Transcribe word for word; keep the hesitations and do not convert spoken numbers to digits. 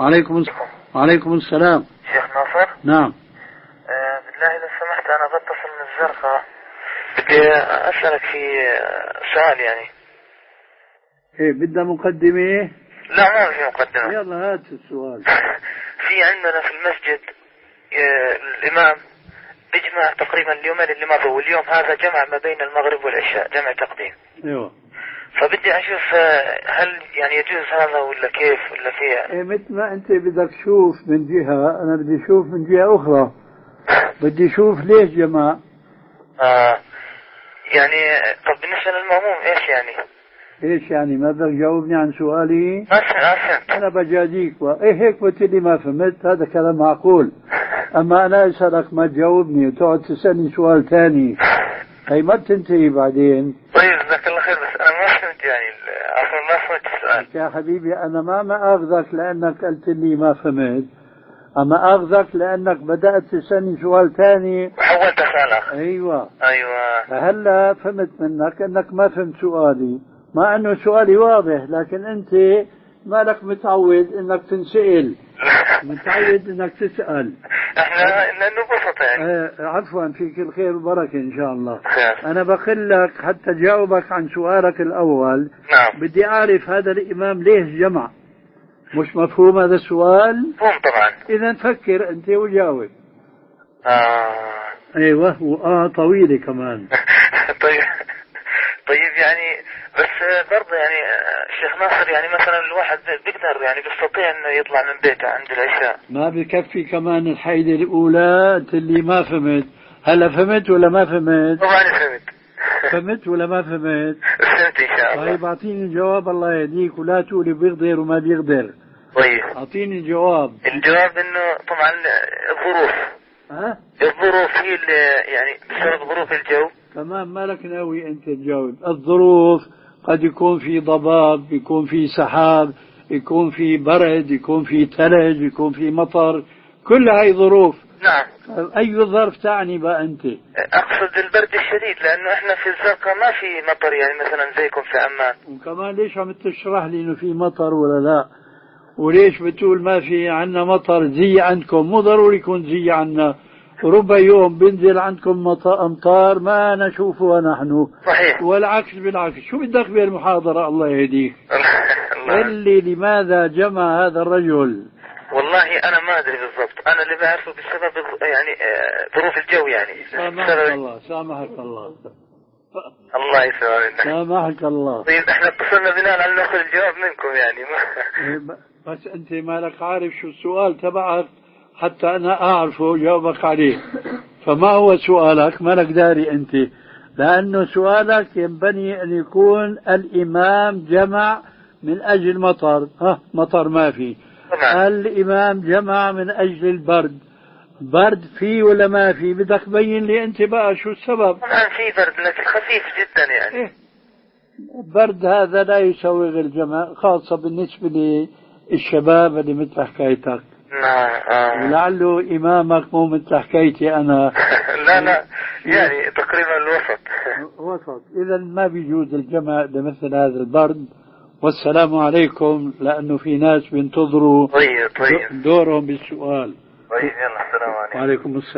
وعليكم وعليكم السلام. شيخ ناصر. نعم. آه بالله إذا سمحت أنا بتصل من الزرقاء، بدي أسألك في سؤال يعني. إيه بدنا مقدمة؟ لا ما في مقدمة. يلا هات السؤال. في عندنا في المسجد الإمام بيجمع تقريبا اليومين اللي مضوا، واليوم هذا جمع ما بين المغرب والعشاء، جمع تقديم. ايوه. فبدي أشوف هل يعني يجوز هذا ولا كيف ولا كيف؟ إيه مثل ما أنت بدك تشوف من جهة، أنا بدي أشوف من جهة أخرى. بدي أشوف ليش جماعة. آه يعني طب بالنسبة للمأموم إيش يعني؟ إيش يعني ما بدك تجاوبني عن سؤالي؟ ما فهمت. أنا بجاديك و... إيه هيك بتقولي ما فهمت، هذا كلام معقول. أما أنا أسألك ما تجاوبني وتقعد تسألني سؤال ثاني، هي ما بتنتهي بعدين. طيب جزاك الله خير، بس أنا ما فهمت يعني أصلا ما فهمت السؤال. يا حبيبي أنا ما ما أخذك لأنك قلت لي ما فهمت، أما أخذك لأنك بدأت تسألني سؤال ثاني وحولت أسأل آخر. أيوة أيوة. فهلا فهمت منك أنك ما فهمت سؤالي، مع أنه سؤالي واضح، لكن أنت مالك متعود أنك تنسأل. متعود أنك تسأل. احنا لأنه بسطة يعني. آه عفوا، فيك الخير والبركة إن شاء الله. خير. أنا بقول لك حتى جاوبك عن سؤالك الأول. نعم. بدي أعرف هذا الإمام ليش جمع. مش مفهوم هذا السؤال؟ مفهوم طبعا. إذا فكر أنت وجاوب. آه. أيوة وآه طويلة كمان. طيب طيب يعني بس برضه يعني شيخ ناصر يعني مثلا الواحد بيقدر يعني بيستطيع انه يطلع من بيته عند العشاء. ما بكفي كمان الحيدة الأولى أنت اللي ما فهمت. هلا فهمت ولا ما فهمت؟ طبعا فهمت. فهمت ولا ما فهمت؟ فهمت إن شاء الله. طيب أعطيني الجواب الله يهديك، ولا تقولي بيقدر وما بيقدر. طيب أعطيني الجواب. الجواب إنه طبعا الظروف. ها؟ الظروف هي اللي يعني بسبب ظروف الجو. كمان مالك ناوي أنت تجاوب. الظروف قد يكون في ضباب، يكون في سحاب، يكون في برد، يكون في ثلج، يكون في مطر، كل هاي ظروف. نعم. أي ظرف تعني بقى أنت؟ أقصد البرد الشديد، لأنه إحنا في الزرقاء ما في مطر يعني مثلا زيكم في عمان. وكمان ليش عم تشرح لي إنه في مطر ولا لا؟ وليش بتقول ما في عنا مطر زي عندكم؟ مو ضروري يكون زي عنا، ربع يوم بنزل عندكم أمطار ما نشوفها نحن. صحيح. والعكس بالعكس. شو بدك بالمحاضرة الله يهديك؟ الله. اللي لماذا جمع هذا الرجل؟ والله أنا ما أدري بالضبط، أنا اللي بعرفه بسبب يعني ظروف الجو يعني. سامحك الله سامحك الله. الله يسلمك. سامحك الله. طيب احنا اتصلنا بناء على ناخذ الجواب منكم يعني. بس أنت مالك عارف شو السؤال تبعك حتى أنا أعرفه جاوبك عليه. فما هو سؤالك؟ مالك داري أنت، لأنه سؤالك ينبني أن يكون الإمام جمع من أجل مطر. ها مطر ما في. الإمام جمع من أجل البرد. برد فيه ولا ما فيه؟ بدك تبين لي أنت بقى شو السبب. طبعا في برد لكن خفيف جدا يعني. إيه؟ برد هذا لا يسوي غير جمع، خاصة بالنسبة للشباب اللي مثل حكايتك. نعم. ولعله إمامك مو مثل حكايتي أنا. لا لا يعني تقريبا الوسط. وسط. إذا ما بيجوز الجمع لمثل هذا البرد. والسلام عليكم، لأنه في ناس بينتظروا طيب طيب دورهم بالسؤال. طيب يلا السلام عليكم. وعليكم السلام.